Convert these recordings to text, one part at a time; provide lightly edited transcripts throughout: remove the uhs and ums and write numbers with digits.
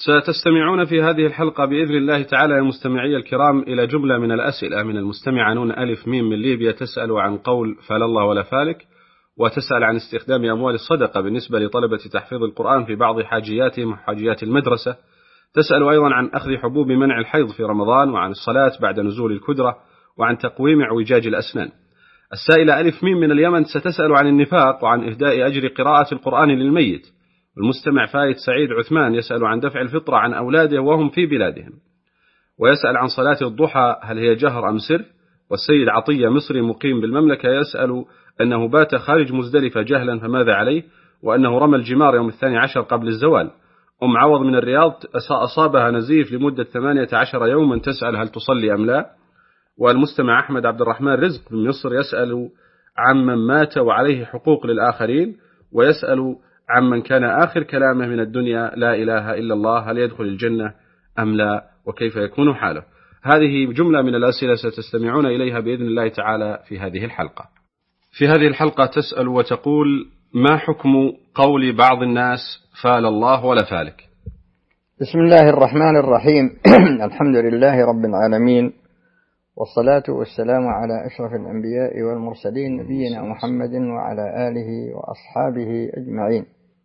ستستمعون في هذه الحلقة بإذن الله تعالى يا مستمعي الكرام إلى جملة من الأسئلة من المستمعة نون ألف ميم من ليبيا، تسأل عن قول فلا الله ولا فالك، وتسأل عن استخدام أموال الصدقة بالنسبة لطلبة تحفيظ القرآن في بعض حاجياتهم وحاجيات المدرسة. تسأل أيضا عن أخذ حبوب منع الحيض في رمضان، وعن الصلاة بعد نزول الكدرة، وعن تقويم اعوجاج الأسنان. السائلة ألف ميم من اليمن ستسأل عن النفاق وعن إهداء أجر قراءة القرآن للميت. المستمع فايت سعيد عثمان يسأل عن دفع الفطرة عن أولاده وهم في بلادهم، ويسأل عن صلاة الضحى هل هي جهر أم سر. والسيد عطية مصري مقيم بالمملكة يسأل أنه بات خارج مزدلفة جهلا فماذا عليه، وأنه رمى الجمار يوم 12 قبل الزوال. أم عوض من الرياض أصابها نزيف لمدة 18 يوما تسأل هل تصلي أم لا. والمستمع أحمد عبد الرحمن رزق من مصر يسأل عن من مات وعليه حقوق للآخرين، ويسأل عن من كان آخر كلامه من الدنيا لا إله إلا الله هل يدخل الجنة أم لا، وكيف يكون حاله. هذه جملة من الأسئلة ستستمعون إليها بإذن الله تعالى في هذه الحلقة. في هذه الحلقة تسأل وتقول: ما حكم قول بعض الناس فال الله ولا فالك؟ بسم الله الرحمن الرحيم. الحمد لله رب العالمين، والصلاة والسلام على أشرف الأنبياء والمرسلين نبينا محمد وعلى آله وأصحابه أجمعين.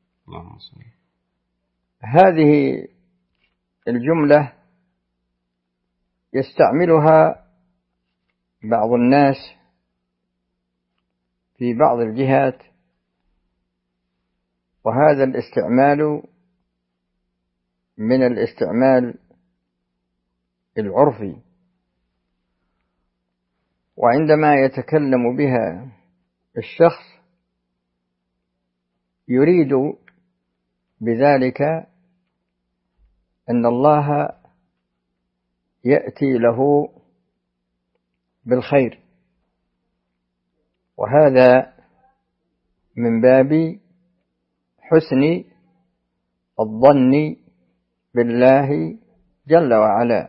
هذه الجملة يستعملها بعض الناس في بعض الجهات، وهذا الاستعمال من الاستعمال العرفي، وعندما يتكلم بها الشخص يريد بذلك أن الله يأتي له بالخير، وهذا من باب حسن الظن بالله جل وعلا.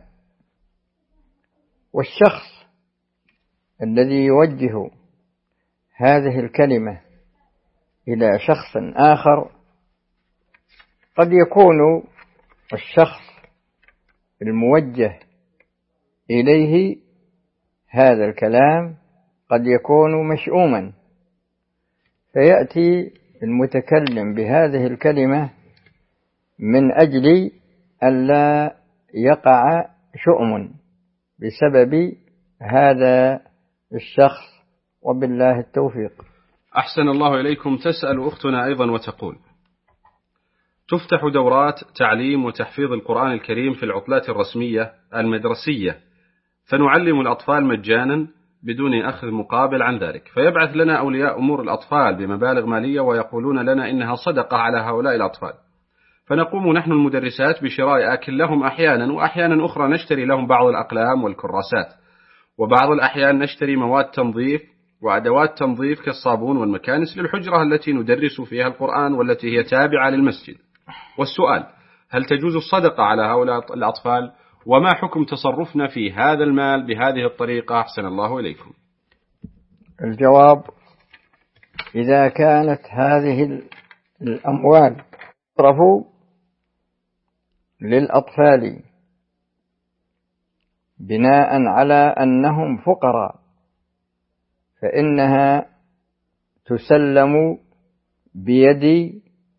والشخص الذي يوجه هذه الكلمة إلى شخص آخر قد يكون الشخص الموجه إليه هذا الكلام قد يكون مشؤوما، فيأتي المتكلم بهذه الكلمة من أجل ألا يقع شؤم بسبب هذا الشخص، وبالله التوفيق. أحسن الله إليكم. تسأل أختنا أيضا وتقول: تفتح دورات تعليم وتحفيظ القرآن الكريم في العطلات الرسمية المدرسية، فنعلم الأطفال مجانا بدون أخذ مقابل عن ذلك، فيبعث لنا أولياء أمور الأطفال بمبالغ مالية ويقولون لنا إنها صدقة على هؤلاء الأطفال، فنقوم نحن المدرسات بشراء أكل لهم أحيانا، وأحيانا أخرى نشتري لهم بعض الأقلام والكراسات، وبعض الأحيان نشتري مواد تنظيف وأدوات تنظيف كالصابون والمكانس للحجرة التي ندرس فيها القرآن والتي هي تابعة للمسجد. والسؤال: هل تجوز الصدقة على هؤلاء الأطفال؟ وما حكم تصرفنا في هذا المال بهذه الطريقة؟ أحسن الله إليكم. الجواب: إذا كانت هذه الأموال تصرف للأطفال بناء على أنهم فقراء، فإنها تسلم بيد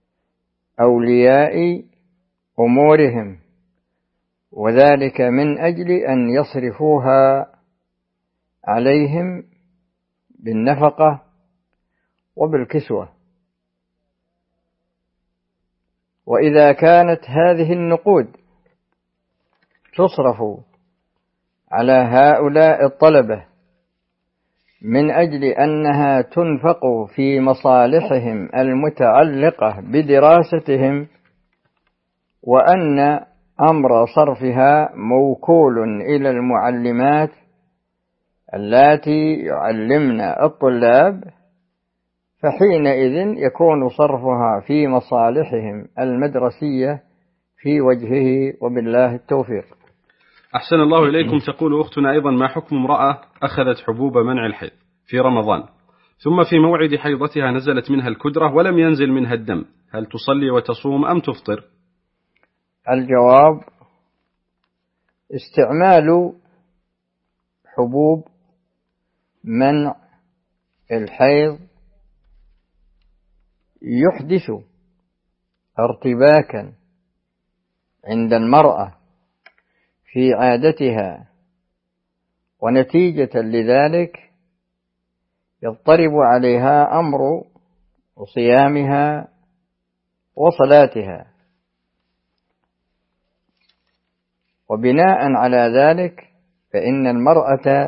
أولياء أمورهم، وذلك من أجل أن يصرفوها عليهم بالنفقة وبالكسوة. وإذا كانت هذه النقود تصرف على هؤلاء الطلبة من أجل أنها تنفق في مصالحهم المتعلقة بدراستهم، وأن أمر صرفها موكول إلى المعلمات اللاتي يعلمن الطلاب، فحينئذ يكون صرفها في مصالحهم المدرسية في وجهه، وبالله التوفيق. أحسن الله إليكم. تقول أختنا أيضا: ما حكم امرأة أخذت حبوب منع الحيض في رمضان ثم في موعد حيضتها نزلت منها الكدرة ولم ينزل منها الدم، هل تصلي وتصوم أم تفطر؟ الجواب: استعمال حبوب منع الحيض يحدث ارتباكا عند المرأة في عادتها، ونتيجة لذلك يضطرب عليها أمر صيامها وصلاتها. وبناء على ذلك فإن المرأة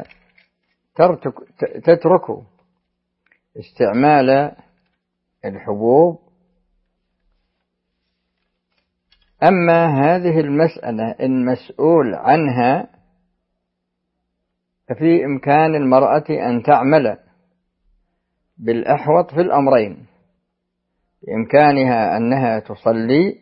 تترك استعمال الحبوب. أما هذه المسألة المسؤول عنها ففي إمكان المرأة أن تعمل بالأحوط في الأمرين: بإمكانها أنها تصلي،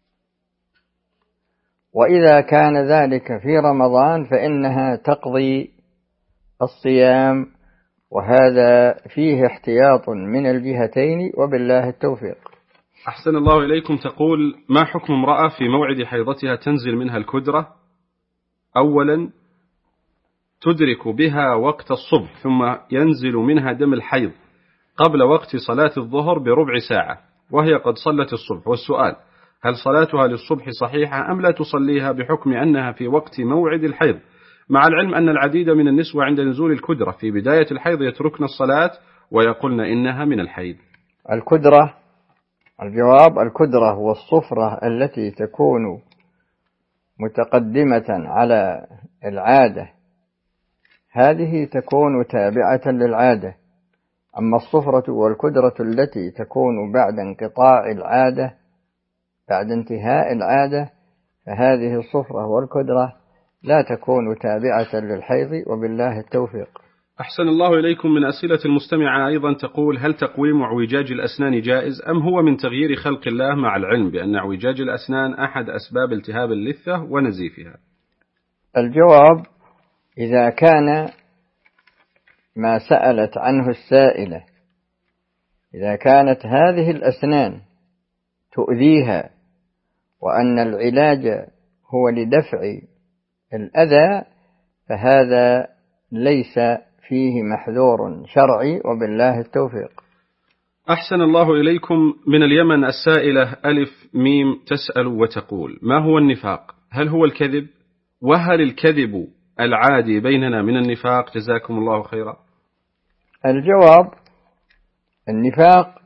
وإذا كان ذلك في رمضان فإنها تقضي الصيام، وهذا فيه احتياط من الجهتين، وبالله التوفيق. أحسن الله إليكم. تقول: ما حكم امرأة في موعد حيضتها تنزل منها الكدرة؟ أولا تدرك بها وقت الصبح، ثم ينزل منها دم الحيض قبل وقت صلاة الظهر بربع ساعة، وهي قد صلت الصبح. والسؤال: هل صلاتها للصبح صحيحة أم لا تصليها بحكم أنها في وقت موعد الحيض، مع العلم أن العديد من النسوة عند نزول الكدرة في بداية الحيض يتركن الصلاة ويقولن إنها من الحيض؟ الكدرة، الجواب: الكدرة والصفرة التي تكون متقدمة على العادة هذه تكون تابعة للعادة. أما الصفرة والكدرة التي تكون بعد انقطاع العادة، بعد انتهاء العادة، فهذه الصفرة والكدرة لا تكون تابعة للحيض، وبالله التوفيق. أحسن الله إليكم. من أسئلة المستمعة أيضا تقول: هل تقويم اعوجاج الأسنان جائز أم هو من تغيير خلق الله، مع العلم بأن اعوجاج الأسنان أحد أسباب التهاب اللثة ونزيفها؟ الجواب: إذا كان ما سألت عنه السائلة، إذا كانت هذه الأسنان تؤذيها وأن العلاج هو لدفع الأذى، فهذا ليس فيه محذور شرعي، وبالله التوفيق. أحسن الله إليكم. من اليمن السائلة ألف ميم تسأل وتقول: ما هو النفاق؟ هل هو الكذب؟ وهل الكذب العادي بيننا من النفاق؟ جزاكم الله خيرا. الجواب: النفاق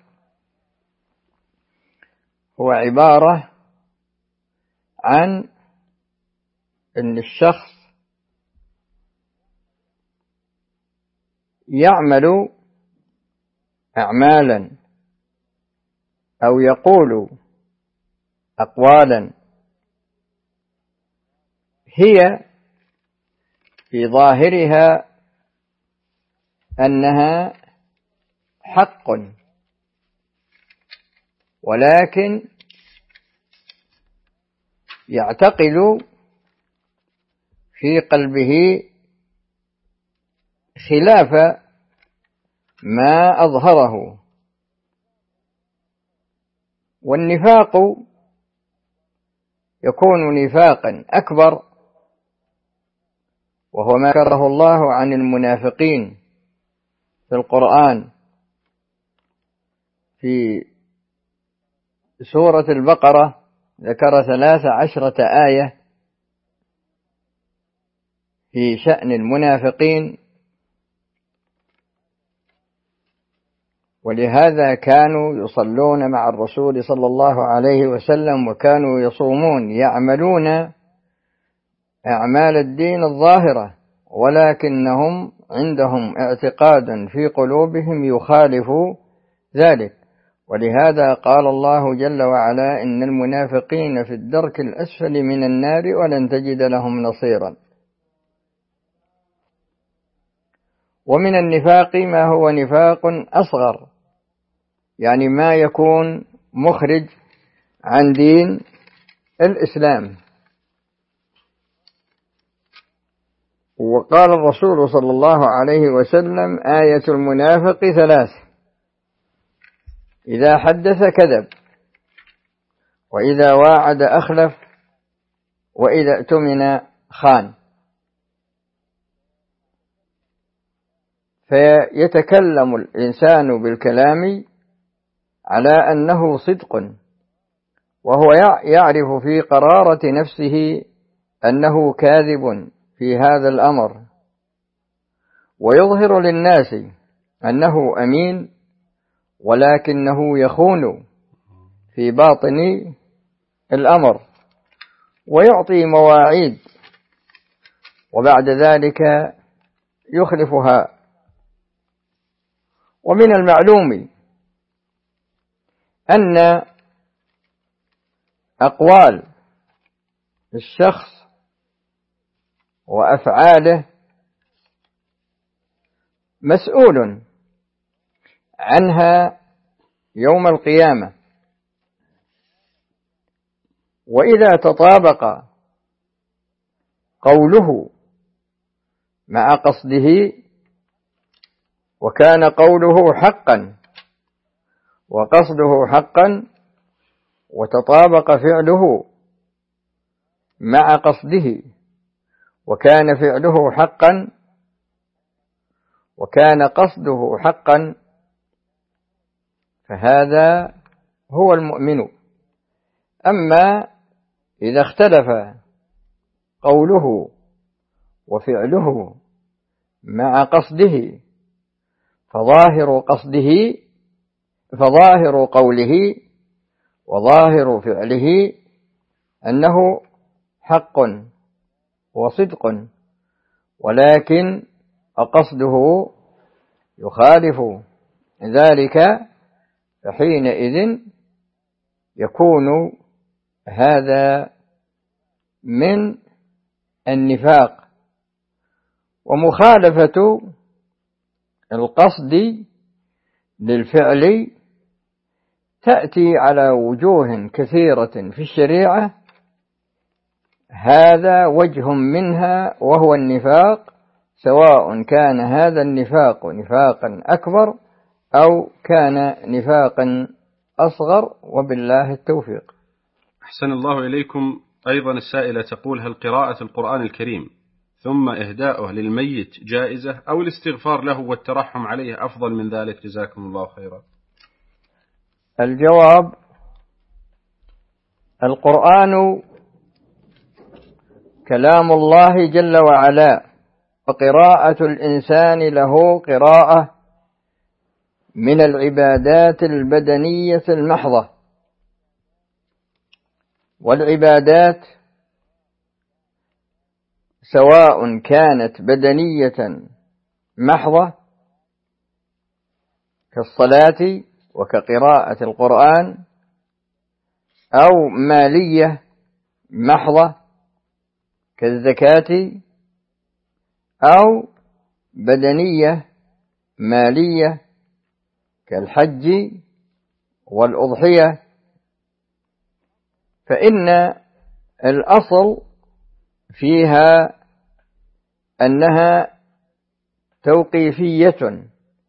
هو عبارة عن أن الشخص يعمل أعمالا أو يقول أقوالا هي في ظاهرها أنها حق، ولكن يعتقد في قلبه خلاف ما أظهره. والنفاق يكون نفاقا أكبر، وهو ما ذكره الله عن المنافقين في القرآن في سورة البقرة، ذكر 13 آية في شأن المنافقين، ولهذا كانوا يصلون مع الرسول صلى الله عليه وسلم، وكانوا يصومون، يعملون أعمال الدين الظاهرة، ولكنهم عندهم اعتقاد في قلوبهم يخالف ذلك. ولهذا قال الله جل وعلا: إن المنافقين في الدرك الأسفل من النار ولن تجد لهم نصيرا. ومن النفاق ما هو نفاق أصغر، يعني ما يكون مخرج عن دين الإسلام. وقال الرسول صلى الله عليه وسلم: آية المنافق 3: إذا حدث كذب، وإذا واعد أخلف، وإذا اؤتمن خان. فيتكلم الإنسان بالكلام على أنه صدق، وهو يعرف في قرارة نفسه أنه كاذب في هذا الأمر، ويظهر للناس أنه أمين، ولكنه يخون في باطن الأمر ويعطي مواعيد وبعد ذلك يخلفها. ومن المعلوم أن أقوال الشخص وأفعاله مسؤول عنها يوم القيامة، وإذا تطابق قوله مع قصده وكان قوله حقا وقصده حقا، وتطابق فعله مع قصده وكان فعله حقا وكان قصده حقا، فهذا هو المؤمن. أما إذا اختلف قوله وفعله مع قصده فظاهر قوله وظاهر فعله أنه حق وصدق، ولكن قصده يخالف ذلك، فحينئذ يكون هذا من النفاق. ومخالفة القصد للفعل تأتي على وجوه كثيرة في الشريعة، هذا وجه منها وهو النفاق، سواء كان هذا النفاق نفاقا أكبر أو كان نفاقا أصغر، وبالله التوفيق. أحسن الله إليكم. أيضا السائلة تقول: هل قراءة القرآن الكريم ثم إهداؤه للميت جائزة، أو الاستغفار له والترحم عليه أفضل من ذلك؟ جزاكم الله خيرا. الجواب: القرآن كلام الله جل وعلا، وقراءة الإنسان له قراءة من العبادات البدنية المحضة، والعبادات سواء كانت بدنية محضة كالصلاة وكقراءة القرآن، أو مالية محضة كالزكاة، أو بدنية مالية كالحج والأضحية، فإن الأصل فيها أنها توقيفية،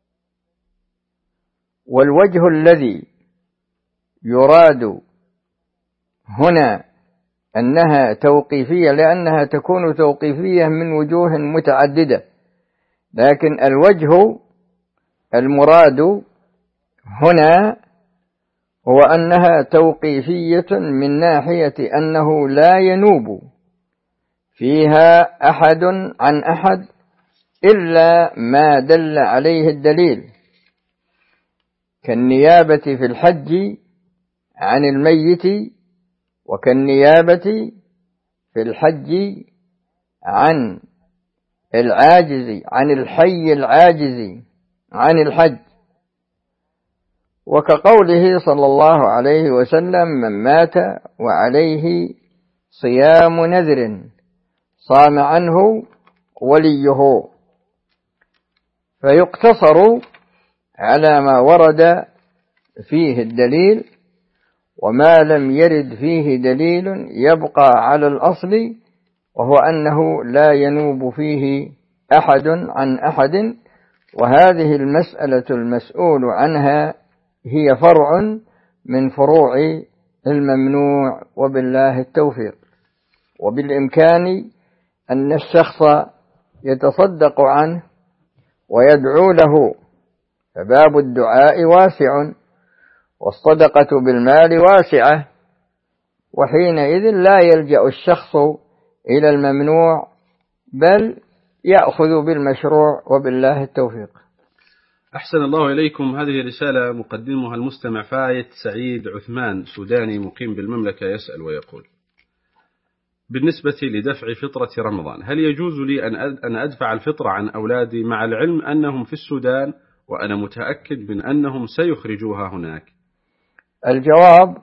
والوجه الذي يراد هنا أنها توقيفية لأنها تكون توقيفية من وجوه متعددة، لكن الوجه المراد هنا هو أنها توقيفية من ناحية أنه لا ينوب فيها أحد عن أحد إلا ما دل عليه الدليل، كالنيابة في الحج عن الميت، وكالنيابة في الحج عن العاجز، عن الحي العاجز عن الحج، وكقوله صلى الله عليه وسلم: من مات وعليه صيام نذر صام عنه وليه. فيقتصر على ما ورد فيه الدليل، وما لم يرد فيه دليل يبقى على الأصل، وهو أنه لا ينوب فيه أحد عن أحد. وهذه المسألة المسؤول عنها هي فرع من فروع الممنوع، وبالله التوفيق. وبالإمكان أن الشخص يتصدق عنه ويدعو له، فباب الدعاء واسع والصدقة بالمال واسعة، وحينئذ لا يلجأ الشخص إلى الممنوع بل يأخذ بالمشروع، وبالله التوفيق. أحسن الله إليكم. هذه رسالة مقدمها المستمع فايت سعيد عثمان، سوداني مقيم بالمملكة، يسأل ويقول: بالنسبة لدفع فطرة رمضان، هل يجوز لي أن أدفع الفطرة عن أولادي مع العلم أنهم في السودان وأنا متأكد من أنهم سيخرجوها هناك؟ الجواب: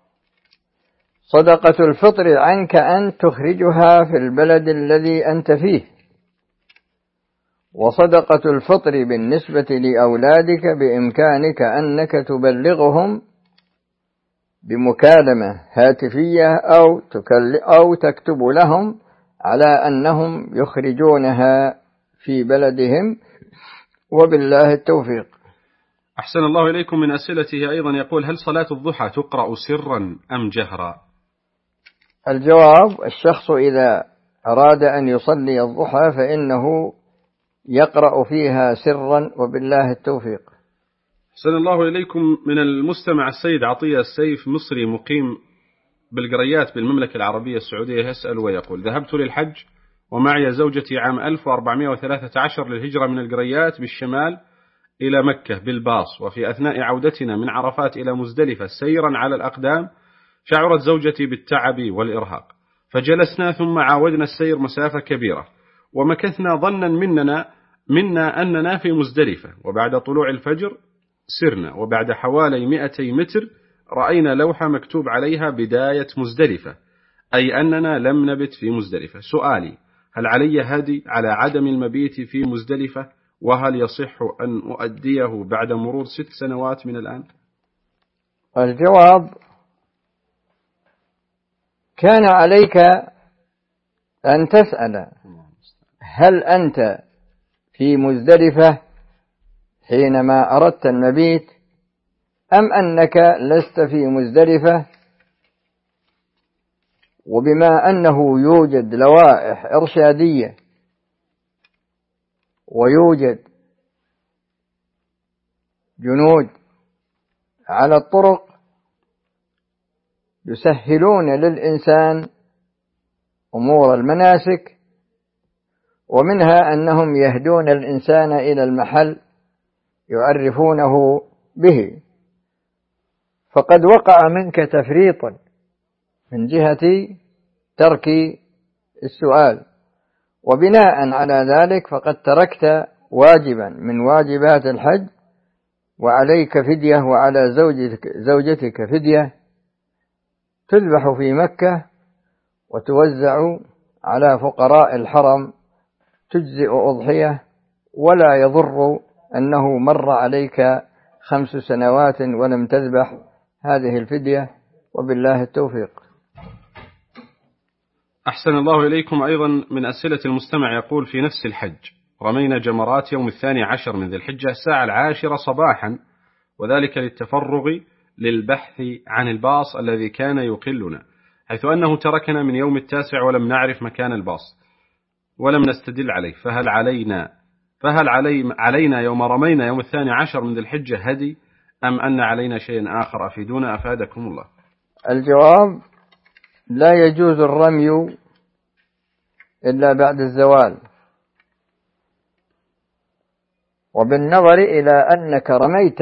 صدقة الفطر عنك أن تخرجها في البلد الذي أنت فيه، وصدقة الفطر بالنسبة لأولادك بإمكانك أنك تبلغهم بمكالمة هاتفية أو تكتب لهم على أنهم يخرجونها في بلدهم، وبالله التوفيق. أحسن الله إليكم. من أسئلته أيضا يقول: هل صلاة الضحى تقرأ سرا أم جهرا؟ الجواب: الشخص إذا أراد أن يصلي الضحى فإنه يقرأ فيها سرا، وبالله التوفيق. أحسن الله إليكم. من المستمع السيد عطية السيف، مصري مقيم بالقريات بالمملكة العربية السعودية، يسأل ويقول: ذهبت للحج ومعي زوجتي عام 1413 للهجرة من القريات بالشمال إلى مكة بالباص، وفي أثناء عودتنا من عرفات إلى مزدلفة سيرا على الأقدام شعرت زوجتي بالتعب والإرهاق، فجلسنا ثم عاودنا السير مسافة كبيرة، ومكثنا ظنا منا أننا في مزدلفة، وبعد طلوع الفجر سرنا، وبعد حوالي 200 متر رأينا لوحة مكتوب عليها بداية مزدلفة، أي أننا لم نبت في مزدلفة. سؤالي: هل علي هدي على عدم المبيت في مزدلفة؟ وهل يصح أن أؤديه بعد مرور 6 سنوات من الآن؟ الجواب: كان عليك أن تسأل هل أنت في مزدلفة حينما أردت المبيت أم أنك لست في مزدلفة، وبما أنه يوجد لوائح إرشادية ويوجد جنود على الطرق يسهلون للإنسان أمور المناسك، ومنها أنهم يهدون الإنسان إلى المحل يعرفونه به، فقد وقع منك تفريط من جهة ترك السؤال، وبناء على ذلك فقد تركت واجبا من واجبات الحج، وعليك فدية وعلى زوجتك فدية تذبح في مكة وتوزع على فقراء الحرم، تجزئ أضحية، ولا يضر أنه مر عليك 5 سنوات ولم تذبح هذه الفدية، وبالله التوفيق. أحسن الله إليكم. أيضا من أسئلة المستمع يقول: في نفس الحج رمينا جمرات يوم 12 من ذي الحجة الساعة 10 صباحا، وذلك للتفرغ للبحث عن الباص الذي كان يقلنا، حيث أنه تركنا من يوم 9 ولم نعرف مكان الباص ولم نستدل عليه، فهل علينا يوم رمينا يوم 12 من ذي الحجة هدي أم أن علينا شيء آخر؟ أفيدونا أفادكم الله. الجواب: لا يجوز الرمي إلا بعد الزوال، وبالنظر إلى أنك رميت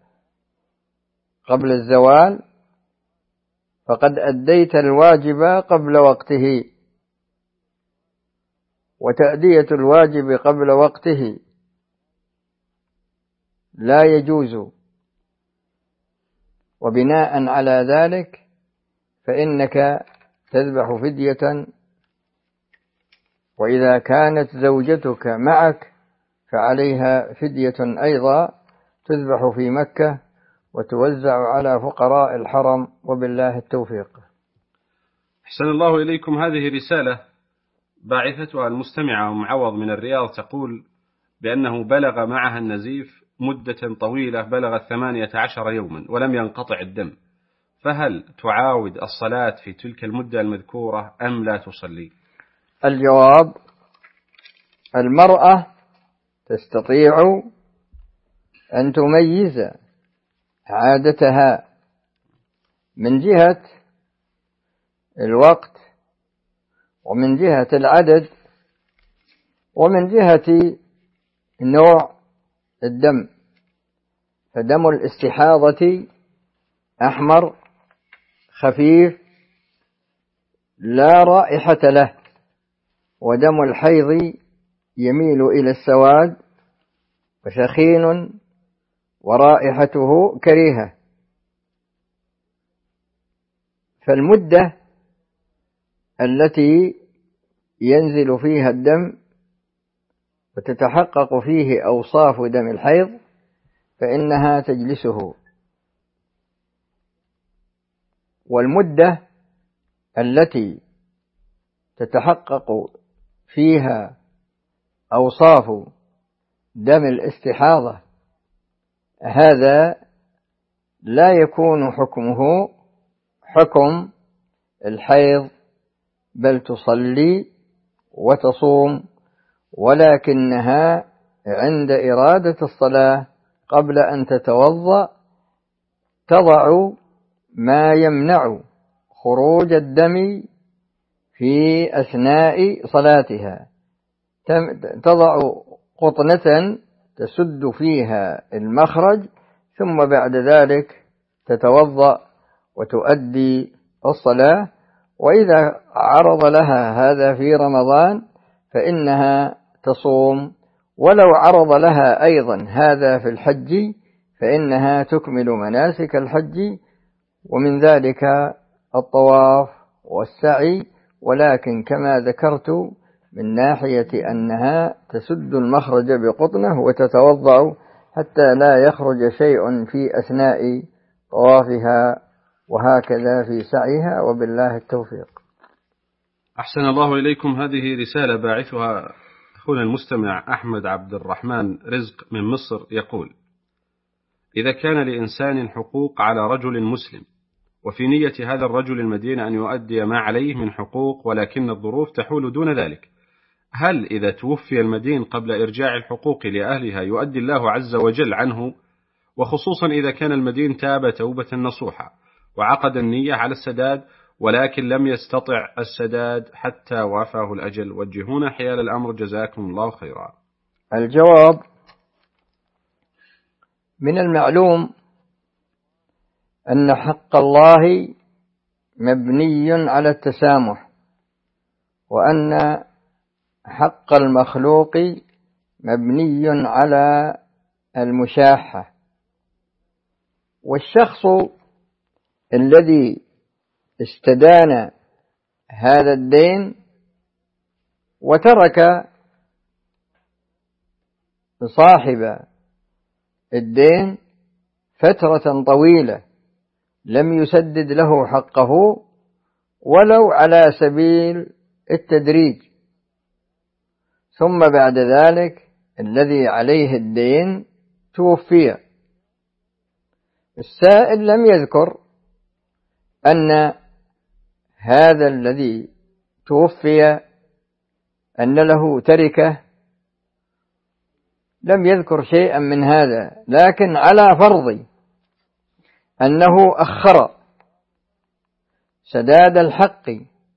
قبل الزوال فقد أديت الواجب قبل وقته، وتأدية الواجب قبل وقته لا يجوز، وبناء على ذلك فإنك تذبح فدية، وإذا كانت زوجتك معك فعليها فدية أيضا تذبح في مكة وتوزع على فقراء الحرم، وبالله التوفيق. أحسن الله إليكم. هذه رسالة باعثتها المستمعة معوض من الرياض، تقول بأنه بلغ معها النزيف مدة طويلة بلغت 18 يوما ولم ينقطع الدم، فهل تعاود الصلاة في تلك المدة المذكورة أم لا تصلي؟ الجواب: المرأة تستطيع أن تميز عادتها من جهة الوقت، ومن جهة العدد، ومن جهة نوع الدم. فدم الاستحاضة أحمر خفيف لا رائحة له، ودم الحيض يميل إلى السواد وسخين ورائحته كريهة. فالمدة التي ينزل فيها الدم وتتحقق فيه أوصاف دم الحيض فإنها تجلسه، والمدة التي تتحقق فيها أوصاف دم الاستحاضة هذا لا يكون حكمه حكم الحيض، بل تصلي وتصوم، ولكنها عند إرادة الصلاة قبل أن تتوضأ تضع ما يمنع خروج الدم في أثناء صلاتها، تضع قطنة تسد فيها المخرج، ثم بعد ذلك تتوضأ وتؤدي الصلاة. وإذا عرض لها هذا في رمضان فإنها تصوم، ولو عرض لها أيضا هذا في الحج فإنها تكمل مناسك الحج، ومن ذلك الطواف والسعي، ولكن كما ذكرت من ناحية أنها تسد المخرج بقطنة وتتوضأ حتى لا يخرج شيء في أثناء طوافها، وهكذا في سعيها، وبالله التوفيق. أحسن الله إليكم. هذه رسالة باعثها أخونا المستمع أحمد عبد الرحمن رزق من مصر، يقول: إذا كان لإنسان حقوق على رجل مسلم، وفي نية هذا الرجل المدين أن يؤدي ما عليه من حقوق، ولكن الظروف تحول دون ذلك، هل إذا توفي المدين قبل إرجاع الحقوق لأهلها يؤدي الله عز وجل عنه؟ وخصوصا إذا كان المدين تاب توبة نصوحة وعقد النية على السداد، ولكن لم يستطع السداد حتى وافاه الأجل، وجهونا حيال الأمر جزاكم الله خيرا. الجواب: من المعلوم أن حق الله مبني على التسامح، وأن حق المخلوق مبني على المشاحة. والشخص الذي استدان هذا الدين وترك صاحب الدين فترة طويلة لم يسدد له حقه ولو على سبيل التدريج، ثم بعد ذلك الذي عليه الدين توفي، السائل لم يذكر أن هذا الذي توفي أن له تركة، لم يذكر شيئا من هذا، لكن على فرض أنه أخر سداد الحق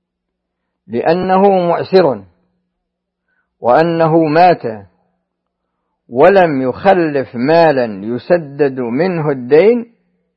لأنه معسر وأنه مات ولم يخلف مالا يسدد منه الدين،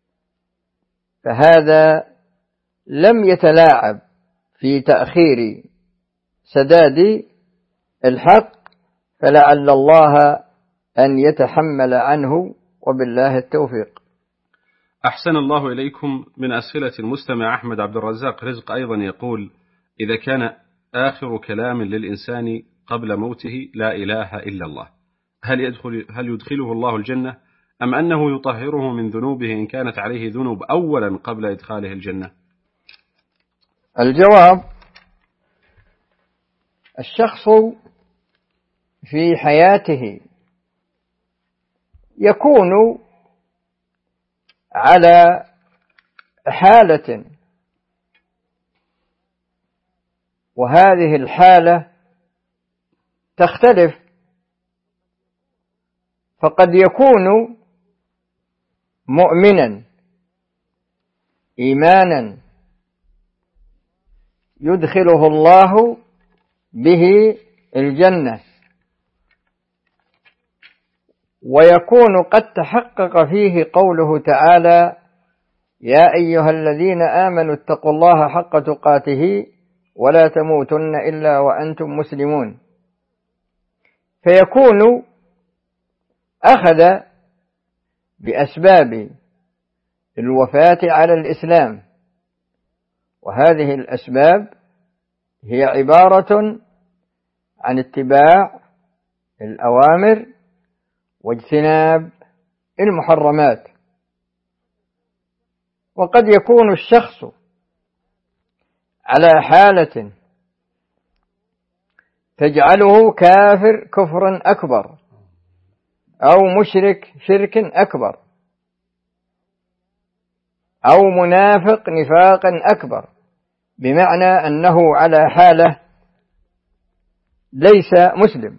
فهذا لم يتلاعب في تأخير سداد الحق، فلعل الله أن يتحمل عنه، وبالله التوفيق. أحسن الله إليكم. من أسئلة المستمع أحمد عبد الرزاق رزق أيضا يقول: إذا كان آخر كلام للإنسان قبل موته لا إله إلا الله، هل يدخله الله الجنة، أم أنه يطهره من ذنوبه إن كانت عليه ذنوب أولا قبل إدخاله الجنة؟ الجواب: الشخص في حياته يكون على حالة، وهذه الحالة تختلف، فقد يكون مؤمنا إيمانا يدخله الله به الجنة، ويكون قد تحقق فيه قوله تعالى: يا أيها الذين آمنوا اتقوا الله حق تقاته ولا تموتن إلا وأنتم مسلمون، فيكون أخذ بأسباب الوفاة على الإسلام، وهذه الأسباب هي عبارة عن اتباع الأوامر واجتناب المحرمات. وقد يكون الشخص على حالة تجعله كافر كفرا أكبر أو مشرك شركا أكبر أو منافق نفاقا أكبر، بمعنى أنه على حالة ليس مسلم.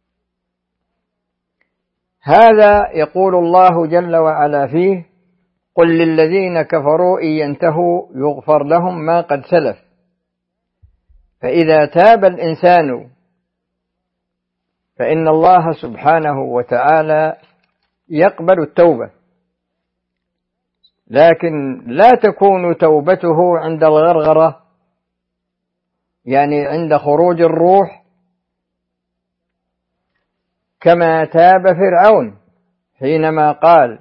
هذا يقول الله جل وعلا فيه: قل للذين كفروا إن ينتهوا يغفر لهم ما قد سلف. فإذا تاب الإنسان فإن الله سبحانه وتعالى يقبل التوبة، لكن لا تكون توبته عند الغرغرة، يعني عند خروج الروح، كما تاب فرعون حينما قال: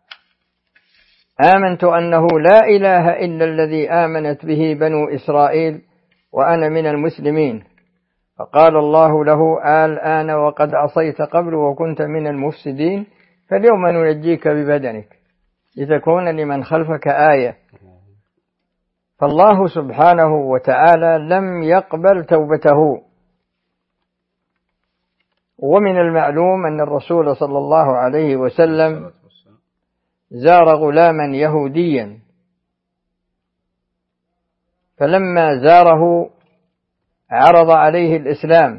آمنت أنه لا إله إلا الذي آمنت به بنو إسرائيل وأنا من المسلمين، فقال الله له: الآن وقد عصيت قبل وكنت من المفسدين، فاليوم ننجيك ببدنك لتكون لمن خلفك آية. فالله سبحانه وتعالى لم يقبل توبته. ومن المعلوم أن الرسول صلى الله عليه وسلم زار غلاما يهوديا، فلما زاره عرض عليه الإسلام،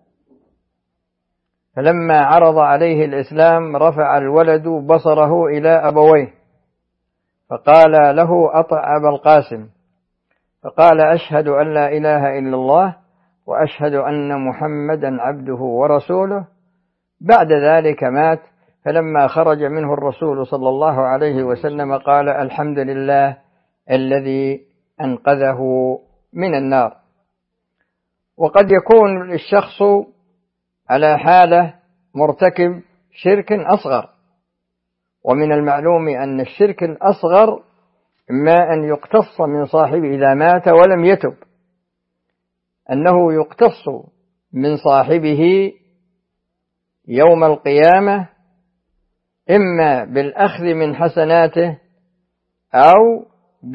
فلما عرض عليه الإسلام رفع الولد بصره إلى أبويه فقال له: أطع أبا القاسم، فقال: أشهد أن لا إله إلا الله وأشهد أن محمدا عبده ورسوله. بعد ذلك مات. فلما خرج منه الرسول صلى الله عليه وسلم قال: الحمد لله الذي أنقذه من النار. وقد يكون الشخص على حالة مرتكب شرك أصغر، ومن المعلوم أن الشرك الأصغر إما أن يقتص من صاحبه إذا مات ولم يتب، أنه يقتص من صاحبه يوم القيامة، إما بالأخذ من حسناته أو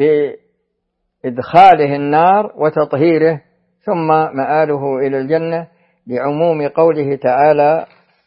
بإدخاله النار وتطهيره ثم مآله إلى الجنة، لعموم قوله تعالى: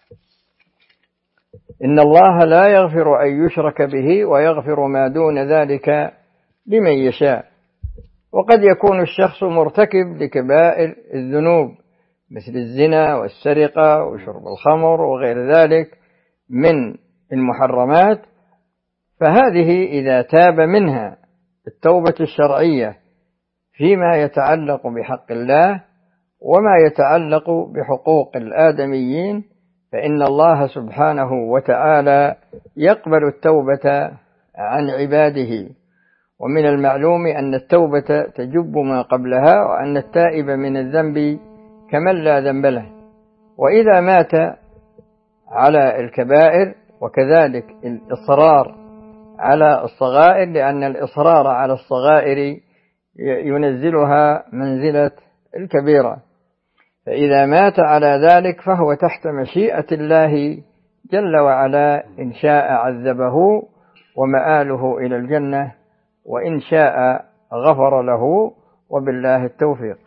إن الله لا يغفر أن يشرك به ويغفر ما دون ذلك لمن يشاء. وقد يكون الشخص مرتكب لكبائر الذنوب مثل الزنا والسرقة وشرب الخمر وغير ذلك من المحرمات، فهذه إذا تاب منها التوبة الشرعية فيما يتعلق بحق الله وما يتعلق بحقوق الآدميين، فإن الله سبحانه وتعالى يقبل التوبة عن عباده. ومن المعلوم أن التوبة تجب ما قبلها، وأن التائب من الذنب كمن لا ذنب له. وإذا مات على الكبائر وكذلك الإصرار على الصغائر، لأن الإصرار على الصغائر ينزلها منزلة الكبيرة، فإذا مات على ذلك فهو تحت مشيئة الله جل وعلا، إن شاء عذبه ومآله إلى الجنة، وإن شاء غفر له، وبالله التوفيق.